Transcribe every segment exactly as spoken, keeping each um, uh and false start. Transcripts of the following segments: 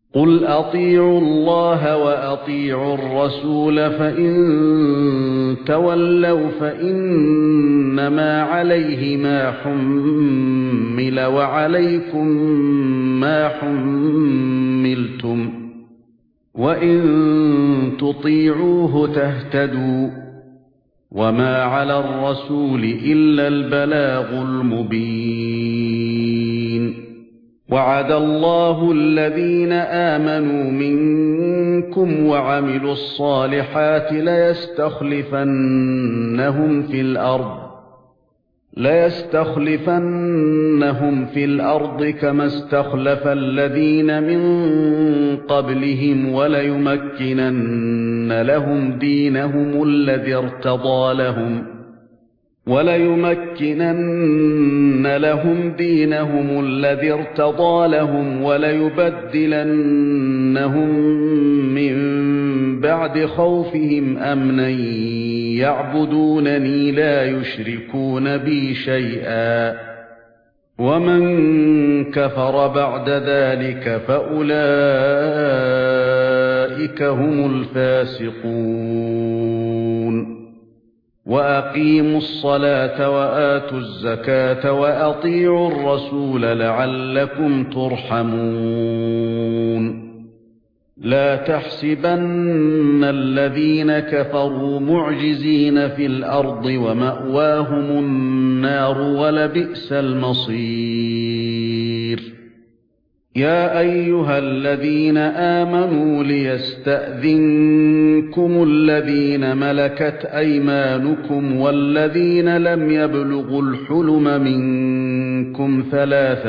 قُلْ أَطِيعُوا اللَّهَ وَأَطِيعُوا الرَّسُولَ فَإِن تَوَلَّوْا فَإِنَّمَا عَلَيْهِ مَا حُمِّلَ وَعَلَيْكُمْ مَا حُمِّلْتُمْ وَإِن تُطِيعُوهُ تَهْتَدُوا وَمَا عَلَى الرَّسُولِ إِلَّا الْبَلَاغُ الْمُبِينُ وَعَدَ اللَّهُ الَّذِينَ آمَنُوا مِنكُمْ وَعَمِلُوا الصَّالِحَاتِ لَيَسْتَخْلِفَنَّهُمْ فِي الْأَرْضِ لَيَسْتَخْلِفَنَّهُمْ فِي الْأَرْضِ كَمَا اسْتَخْلَفَ الَّذِينَ مِن قَبْلِهِمْ وَلَيُمَكِّنَنَّ لَهُمْ دِينَهُمُ الَّذِي ارْتَضَىٰ لَهُمْ وَلَيُمَكِّنَنَّ لَهُمْ دِينَهُمُ الَّذِي ارْتَضَىٰ لَهُمْ وَلَيُبَدِّلَنَّهُم مِّن بَعْدِ خَوْفِهِمْ أَمْنًا يَعْبُدُونَنِي لَا يُشْرِكُونَ بِي شَيْئًا وَمَن كَفَرَ بَعْدَ ذَلِكَ فَأُولَئِكَ هُمُ الْفَاسِقُونَ وَأَقِيمُوا الصَّلَاةَ وَآتُوا الزَّكَاةَ وَأَطِيعُوا الرَّسُولَ لَعَلَّكُمْ تُرْحَمُونَ لَا تَحْسَبَنَّ الَّذِينَ كَفَرُوا مُعْجِزِينَ فِي الْأَرْضِ وَمَأْوَاهُمُ النَّارُ وَلَبِئْسَ الْمَصِيرُ يَا أَيُّهَا الَّذِينَ آمَنُوا لِيَسْتَأْذِنكُمُ الَّذِينَ مَلَكَتْ أَيْمَانُكُمْ وَالَّذِينَ لَمْ يَبْلُغُوا الْحُلُمَ مِنكُمْ ثَلَاثَ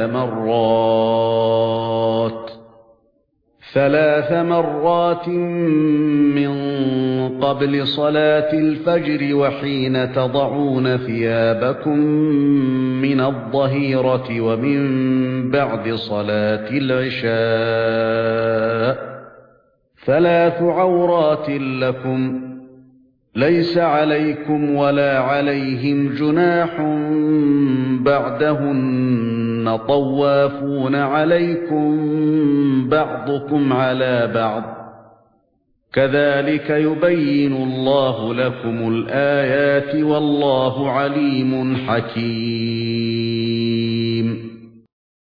مَرَّاتٍ ثلاث مرات مِّن قَبْلِ صَلَاةِ الْفَجْرِ وَحِينَ تَضَعُونَ ثِيَابَكُم مِّنَ الظَّهِيرَةِ وَمِن بَعْدِ صَلَاةِ الْعِشَاءِ ثَلَاثُ عَوْرَاتٍ لَّكُمْ لَيْسَ عَلَيْكُمْ وَلَا عَلَيْهِمْ جُنَاحٌ بَعْدَهُنَّ طَوَّافُونَ عَلَيْكُمْ بَعْضُكُمْ عَلَى بَعْضٍ كَذَلِكَ يُبَيِّنُ اللَّهُ لَكُمُ الْآيَاتِ وَاللَّهُ عَلِيمٌ حَكِيمٌ